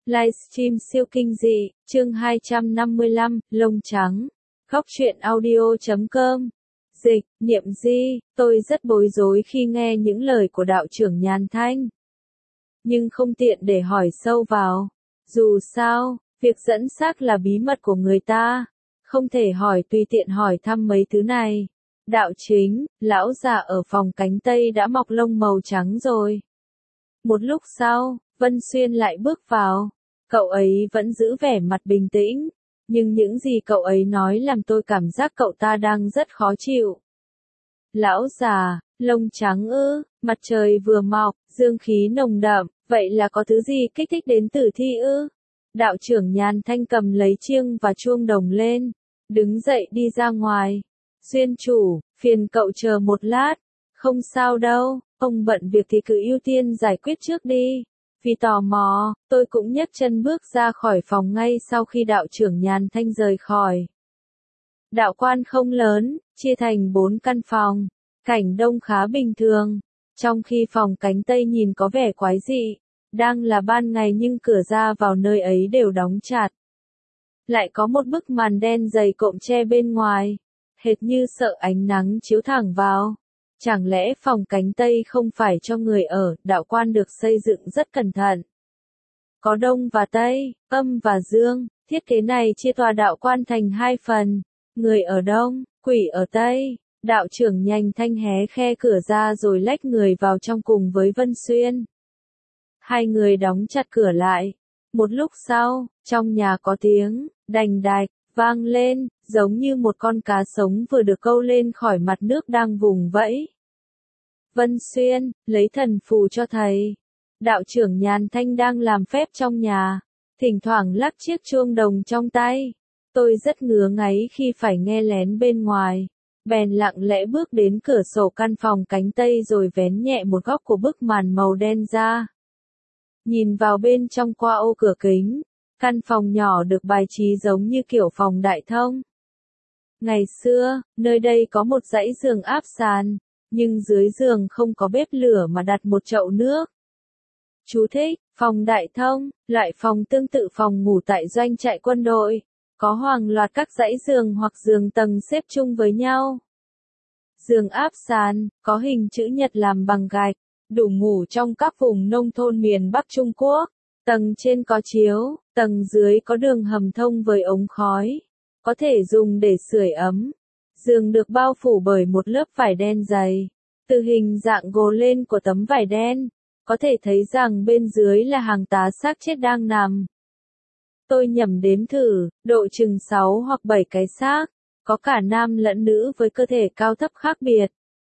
Livestream siêu kinh dị, chương 255, lông trắng. Góc truyện audio.com. Dịch, Niệm Di, tôi rất bối rối khi nghe những lời của đạo trưởng Nhàn Thanh. Nhưng không tiện để hỏi sâu vào. Dù sao, việc dẫn xác là bí mật của người ta. Không thể hỏi tùy tiện hỏi thăm mấy thứ này. Đạo chính, lão già ở phòng cánh tây đã mọc lông màu trắng rồi. Một lúc sau, Vân Xuyên lại bước vào. Cậu ấy vẫn giữ vẻ mặt bình tĩnh, nhưng những gì cậu ấy nói làm tôi cảm giác cậu ta đang rất khó chịu. Lão già, lông trắng ư, mặt trời vừa mọc, dương khí nồng đậm, vậy là có thứ gì kích thích đến tử thi ư? Đạo trưởng Nhàn Thanh cầm lấy chiêng và chuông đồng lên, đứng dậy đi ra ngoài. Xuyên chủ, phiền cậu chờ một lát. Không sao đâu, ông bận việc thì cứ ưu tiên giải quyết trước đi. Vì tò mò, tôi cũng nhấc chân bước ra khỏi phòng ngay sau khi đạo trưởng Nhàn Thanh rời khỏi. Đạo quan không lớn, chia thành 4 căn phòng. Cảnh đông khá bình thường, trong khi phòng cánh tây nhìn có vẻ quái dị. Đang là ban ngày nhưng cửa ra vào nơi ấy đều đóng chặt. Lại có một bức màn đen dày cộm che bên ngoài, hệt như sợ ánh nắng chiếu thẳng vào. Chẳng lẽ phòng cánh tây không phải cho người ở? Đạo quan được xây dựng rất cẩn thận. Có đông và tây, âm và dương, thiết kế này chia tòa đạo quan thành 2 phần. Người ở đông, quỷ ở tây. Đạo trưởng Nhàn Thanh hé khe cửa ra rồi lách người vào trong cùng với Vân Xuyên. Hai người đóng chặt cửa lại. Một lúc sau, trong nhà có tiếng đành đạch vang lên, giống như một con cá sống vừa được câu lên khỏi mặt nước đang vùng vẫy. Vân Xuyên, lấy thần phù cho thầy. Đạo trưởng Nhàn Thanh đang làm phép trong nhà, thỉnh thoảng lắc chiếc chuông đồng trong tay. Tôi rất ngứa ngáy khi phải nghe lén bên ngoài, bèn lặng lẽ bước đến cửa sổ căn phòng cánh tây rồi vén nhẹ một góc của bức màn màu đen ra. Nhìn vào bên trong qua ô cửa kính, căn phòng nhỏ được bài trí giống như kiểu phòng đại thông. Ngày xưa, nơi đây có một dãy giường áp sàn, nhưng dưới giường không có bếp lửa mà đặt một chậu nước. Chú thích, phòng đại thông, loại phòng tương tự phòng ngủ tại doanh trại quân đội, có hàng loạt các dãy giường hoặc giường tầng xếp chung với nhau. Giường áp sàn, có hình chữ nhật làm bằng gạch, đủ ngủ trong các vùng nông thôn miền Bắc Trung Quốc. Tầng trên có chiếu, tầng dưới có đường hầm thông với ống khói, có thể dùng để sưởi ấm. Giường được bao phủ bởi một lớp vải đen dày. Từ hình dạng gồ lên của tấm vải đen, có thể thấy rằng bên dưới là hàng tá xác chết đang nằm. Tôi nhẩm đếm thử, độ chừng 6 hoặc 7 cái xác, có cả nam lẫn nữ với cơ thể cao thấp khác biệt.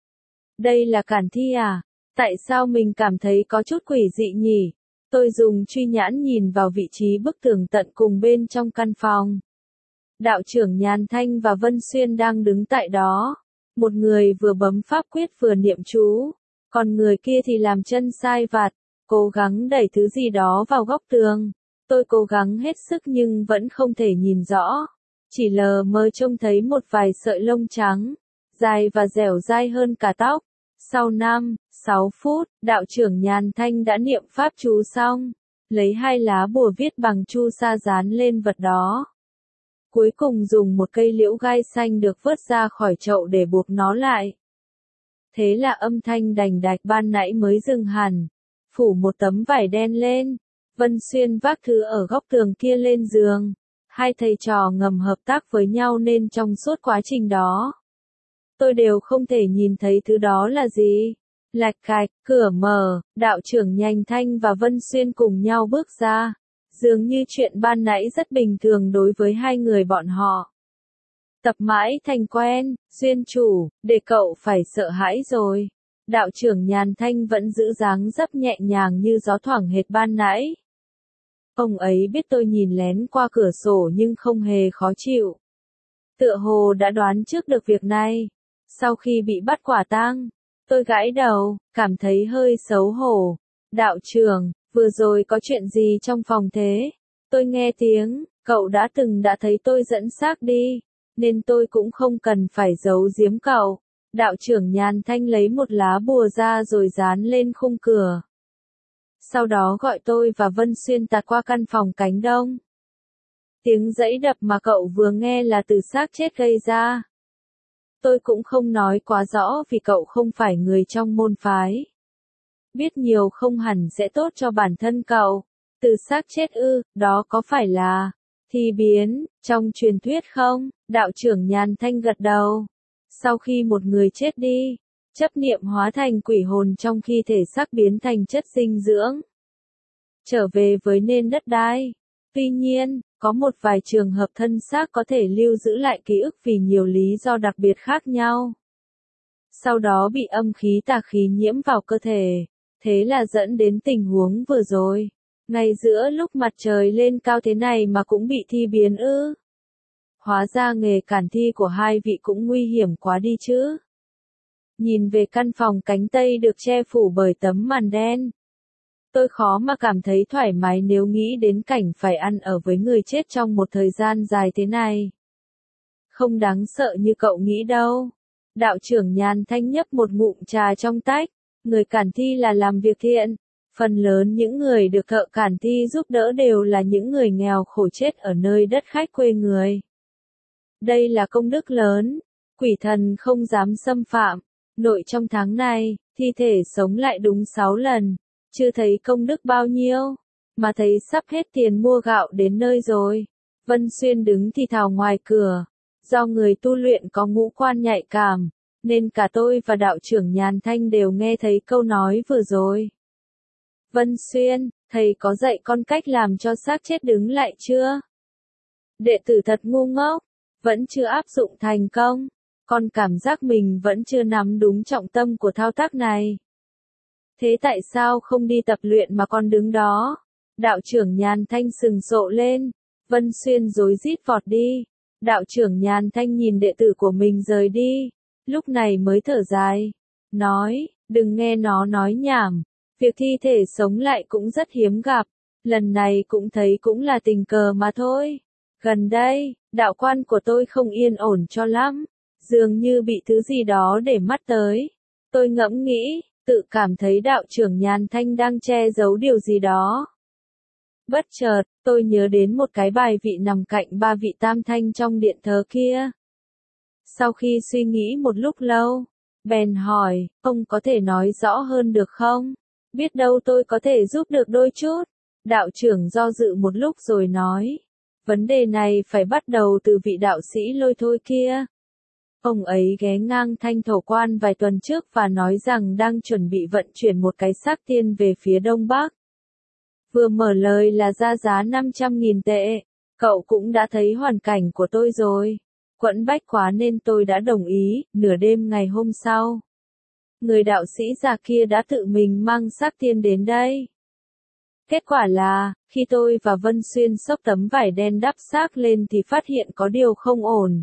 Đây là cản thi à? Tại sao mình cảm thấy có chút quỷ dị nhỉ? Tôi dùng truy nhãn nhìn vào vị trí bức tường tận cùng bên trong căn phòng. Đạo trưởng Nhàn Thanh và Vân Xuyên đang đứng tại đó. Một người vừa bấm pháp quyết vừa niệm chú, còn người kia thì làm chân sai vặt, cố gắng đẩy thứ gì đó vào góc tường. Tôi cố gắng hết sức nhưng vẫn không thể nhìn rõ. Chỉ lờ mờ trông thấy một vài sợi lông trắng, dài và dẻo dai hơn cả tóc. Sau 5-6 phút, đạo trưởng Nhàn Thanh đã niệm pháp chú xong, lấy 2 lá bùa viết bằng chu sa dán lên vật đó. Cuối cùng dùng một cây liễu gai xanh được vớt ra khỏi chậu để buộc nó lại. Thế là âm thanh đành đạch ban nãy mới dừng hẳn. Phủ một tấm vải đen lên. Vân Xuyên vác thứ ở góc tường kia lên giường. Hai thầy trò ngầm hợp tác với nhau nên trong suốt quá trình đó, tôi đều không thể nhìn thấy thứ đó là gì. Lạch cạch, cửa mở, đạo trưởng Nhàn Thanh và Vân Xuyên cùng nhau bước ra. Dường như chuyện ban nãy rất bình thường đối với hai người bọn họ. Tập mãi thành quen, Xuyên chủ, để cậu phải sợ hãi rồi. Đạo trưởng Nhàn Thanh vẫn giữ dáng dấp nhẹ nhàng như gió thoảng hệt ban nãy. Ông ấy biết tôi nhìn lén qua cửa sổ nhưng không hề khó chịu. Tựa hồ đã đoán trước được việc này. Sau khi bị bắt quả tang, tôi gãi đầu, cảm thấy hơi xấu hổ. Đạo trưởng, vừa rồi có chuyện gì trong phòng thế? Tôi nghe tiếng, cậu đã thấy tôi dẫn xác đi, nên tôi cũng không cần phải giấu giếm cậu. Đạo trưởng Nhàn Thanh lấy một lá bùa ra rồi dán lên khung cửa. sau đó gọi tôi và Vân Xuyên tạt qua căn phòng cánh đông. Tiếng giẫy đập mà cậu vừa nghe là từ xác chết gây ra. Tôi cũng không nói quá rõ vì cậu không phải người trong môn phái. Biết nhiều không hẳn sẽ tốt cho bản thân cậu. Từ xác chết ư, đó có phải là thi biến trong truyền thuyết không? Đạo trưởng Nhàn Thanh gật đầu. Sau khi một người chết đi, chấp niệm hóa thành quỷ hồn trong khi thể xác biến thành chất dinh dưỡng, trở về với nền đất đai. Tuy nhiên, có một vài trường hợp thân xác có thể lưu giữ lại ký ức vì nhiều lý do đặc biệt khác nhau. Sau đó bị âm khí tà khí nhiễm vào cơ thể, thế là dẫn đến tình huống vừa rồi. Ngay giữa lúc mặt trời lên cao thế này mà cũng bị thi biến ư? Hóa ra nghề cản thi của hai vị cũng nguy hiểm quá đi chứ. Nhìn về căn phòng cánh tây được che phủ bởi tấm màn đen, tôi khó mà cảm thấy thoải mái nếu nghĩ đến cảnh phải ăn ở với người chết trong một thời gian dài thế này. Không đáng sợ như cậu nghĩ đâu. Đạo trưởng Nhàn Thanh nhấp một ngụm trà trong tách. Người cản thi là làm việc thiện. Phần lớn những người được thợ cản thi giúp đỡ đều là những người nghèo khổ chết ở nơi đất khách quê người. Đây là công đức lớn. Quỷ thần không dám xâm phạm. Nội trong tháng này, thi thể sống lại đúng 6 lần. Chưa thấy công đức bao nhiêu, mà thấy sắp hết tiền mua gạo đến nơi rồi. Vân Xuyên đứng thì thào ngoài cửa. Do người tu luyện có ngũ quan nhạy cảm, nên cả tôi và đạo trưởng Nhàn Thanh đều nghe thấy câu nói vừa rồi. Vân Xuyên, thầy có dạy con cách làm cho xác chết đứng lại chưa? Đệ tử thật ngu ngốc, vẫn chưa áp dụng thành công. Con cảm giác mình vẫn chưa nắm đúng trọng tâm của thao tác này. Thế tại sao không đi tập luyện mà con đứng đó? Đạo trưởng Nhàn Thanh sừng sộ lên. Vân Xuyên rối rít vọt đi. Đạo trưởng Nhàn Thanh nhìn đệ tử của mình rời đi. Lúc này mới thở dài. Nói, đừng nghe nó nói nhảm. Việc thi thể sống lại cũng rất hiếm gặp. Lần này cũng thấy cũng là tình cờ mà thôi. Gần đây, đạo quan của tôi không yên ổn cho lắm. Dường như bị thứ gì đó để mắt tới. Tôi ngẫm nghĩ, tự cảm thấy đạo trưởng Nhàn Thanh đang che giấu điều gì đó. Bất chợt, tôi nhớ đến một cái bài vị nằm cạnh ba vị tam thanh trong điện thờ kia. Sau khi suy nghĩ một lúc lâu, bèn hỏi, ông có thể nói rõ hơn được không? Biết đâu tôi có thể giúp được đôi chút. Đạo trưởng do dự một lúc rồi nói, vấn đề này phải bắt đầu từ vị đạo sĩ Lôi Thôi kia. Ông ấy ghé ngang Thanh Thổ Quan vài tuần trước và nói rằng đang chuẩn bị vận chuyển một cái xác tiên về phía đông bắc. Vừa mở lời là ra giá 500.000 tệ. Cậu cũng đã thấy hoàn cảnh của tôi rồi. Quẫn bách quá nên tôi đã đồng ý. Nửa đêm ngày hôm sau, người đạo sĩ già kia đã tự mình mang xác tiên đến đây. Kết quả là, khi tôi và Vân Xuyên xốc tấm vải đen đắp xác lên thì phát hiện có điều không ổn.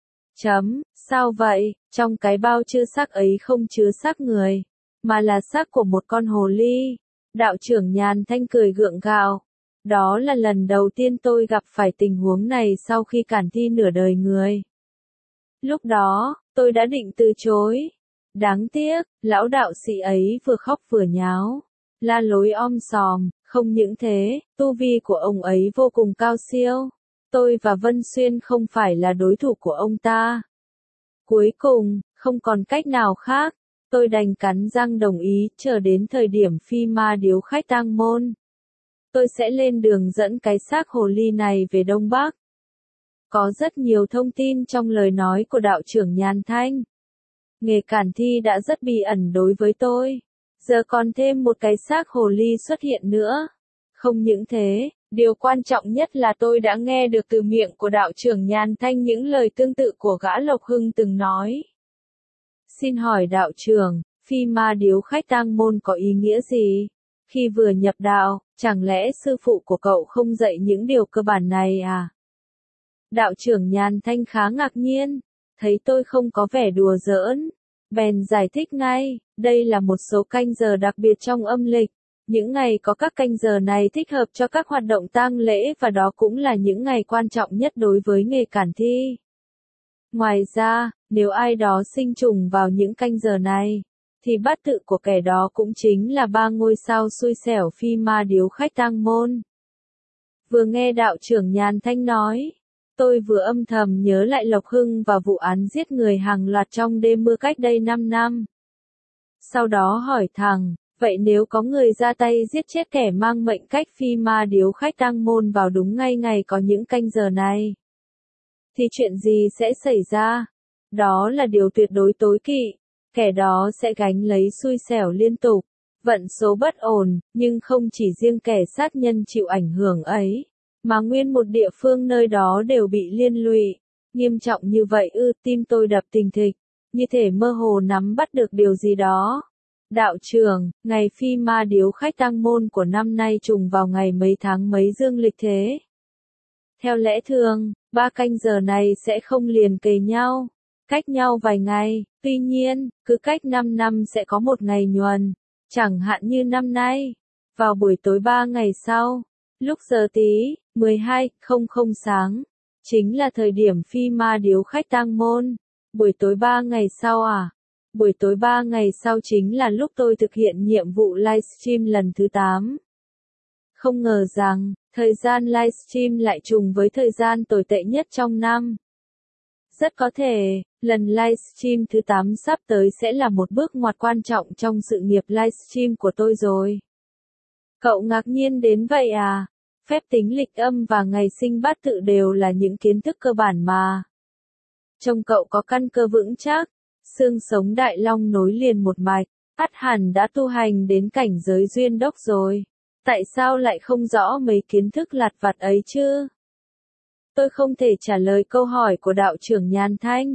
Sao vậy? Trong cái bao chứa xác ấy không chứa xác người, mà là xác của một con hồ ly. Đạo trưởng Nhàn Thanh cười gượng gạo. Đó là lần đầu tiên tôi gặp phải tình huống này sau khi cản thi nửa đời người. Lúc đó, tôi đã định từ chối. Đáng tiếc, lão đạo sĩ ấy vừa khóc vừa nháo, la lối om sòm. Không những thế, tu vi của ông ấy vô cùng cao siêu. Tôi và Vân Xuyên không phải là đối thủ của ông ta. Cuối cùng, không còn cách nào khác, tôi đành cắn răng đồng ý, chờ đến thời điểm Phi Ma Điếu Khách tang môn. Tôi sẽ lên đường dẫn cái xác hồ ly này về Đông Bắc. Có rất nhiều thông tin trong lời nói của đạo trưởng Nhàn Thanh. Nghề cản thi đã rất bí ẩn đối với tôi. Giờ còn thêm một cái xác hồ ly xuất hiện nữa. Không những thế, điều quan trọng nhất là tôi đã nghe được từ miệng của đạo trưởng Nhàn Thanh những lời tương tự của gã Lộc Hưng từng nói. Xin hỏi đạo trưởng, Phi Ma Điếu Khách tang môn có ý nghĩa gì? Khi vừa nhập đạo, chẳng lẽ sư phụ của cậu không dạy những điều cơ bản này à? Đạo trưởng Nhàn Thanh khá ngạc nhiên, thấy tôi không có vẻ đùa giỡn, bèn giải thích ngay, đây là một số canh giờ đặc biệt trong âm lịch. Những ngày có các canh giờ này thích hợp cho các hoạt động tang lễ và đó cũng là những ngày quan trọng nhất đối với nghề cản thi. Ngoài ra, nếu ai đó sinh trùng vào những canh giờ này, thì bát tự của kẻ đó cũng chính là 3 ngôi sao xui xẻo phi ma điếu khách tang môn. Vừa nghe đạo trưởng Nhàn Thanh nói, tôi vừa âm thầm nhớ lại Lộc Hưng và vụ án giết người hàng loạt trong đêm mưa cách đây 5 năm. Sau đó hỏi thẳng, vậy nếu có người ra tay giết chết kẻ mang mệnh cách phi ma điếu khách tang môn vào đúng ngay ngày có những canh giờ này, thì chuyện gì sẽ xảy ra? Đó là điều tuyệt đối tối kỵ, kẻ đó sẽ gánh lấy xui xẻo liên tục, vận số bất ổn, nhưng không chỉ riêng kẻ sát nhân chịu ảnh hưởng ấy, mà nguyên một địa phương nơi đó đều bị liên lụy. Nghiêm trọng như vậy ư? Tim tôi đập thình thịch, như thể mơ hồ nắm bắt được điều gì đó. Đạo trưởng, ngày phi ma điếu khách tang môn của năm nay trùng vào ngày mấy tháng mấy dương lịch thế? Theo lẽ thường, 3 canh giờ này sẽ không liền kề nhau, cách nhau vài ngày, tuy nhiên, cứ cách 5 năm sẽ có một ngày nhuần, chẳng hạn như năm nay, vào buổi tối 3 ngày sau, lúc giờ tí, 12:00 sáng, chính là thời điểm phi ma điếu khách tang môn. Buổi tối 3 ngày sau à? Buổi tối 3 ngày sau chính là lúc tôi thực hiện nhiệm vụ livestream lần thứ 8. Không ngờ rằng, thời gian livestream lại trùng với thời gian tồi tệ nhất trong năm. Rất có thể, lần livestream thứ 8 sắp tới sẽ là một bước ngoặt quan trọng trong sự nghiệp livestream của tôi rồi. Cậu ngạc nhiên đến vậy à? Phép tính lịch âm và ngày sinh bát tự đều là những kiến thức cơ bản mà. Trông cậu có căn cơ vững chắc, xương sống đại long nối liền một mạch, ắt hẳn đã tu hành đến cảnh giới duyên đốc rồi. Tại sao lại không rõ mấy kiến thức lặt vặt ấy chứ? Tôi không thể trả lời câu hỏi của đạo trưởng Nhàn Thanh.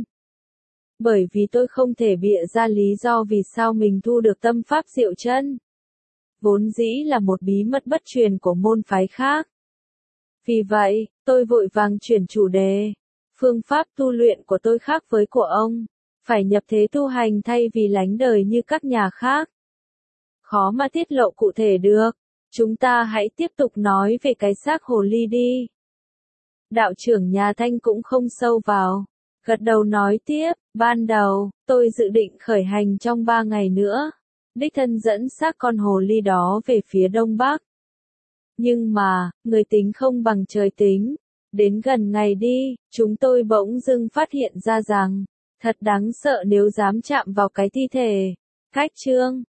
Bởi vì tôi không thể bịa ra lý do vì sao mình thu được tâm pháp diệu chân. Vốn dĩ là một bí mật bất truyền của môn phái khác. Vì vậy, tôi vội vàng chuyển chủ đề. Phương pháp tu luyện của tôi khác với của ông. Phải nhập thế tu hành thay vì lánh đời như các nhà khác. Khó mà tiết lộ cụ thể được. Chúng ta hãy tiếp tục nói về cái xác hồ ly đi. Đạo trưởng Nhà Thanh cũng không sâu vào. Gật đầu nói tiếp, ban đầu, tôi dự định khởi hành trong 3 ngày nữa. Đích thân dẫn xác con hồ ly đó về phía đông bắc. Nhưng mà, người tính không bằng trời tính. Đến gần ngày đi, chúng tôi bỗng dưng phát hiện ra rằng, thật đáng sợ nếu dám chạm vào cái thi thể. Cách chương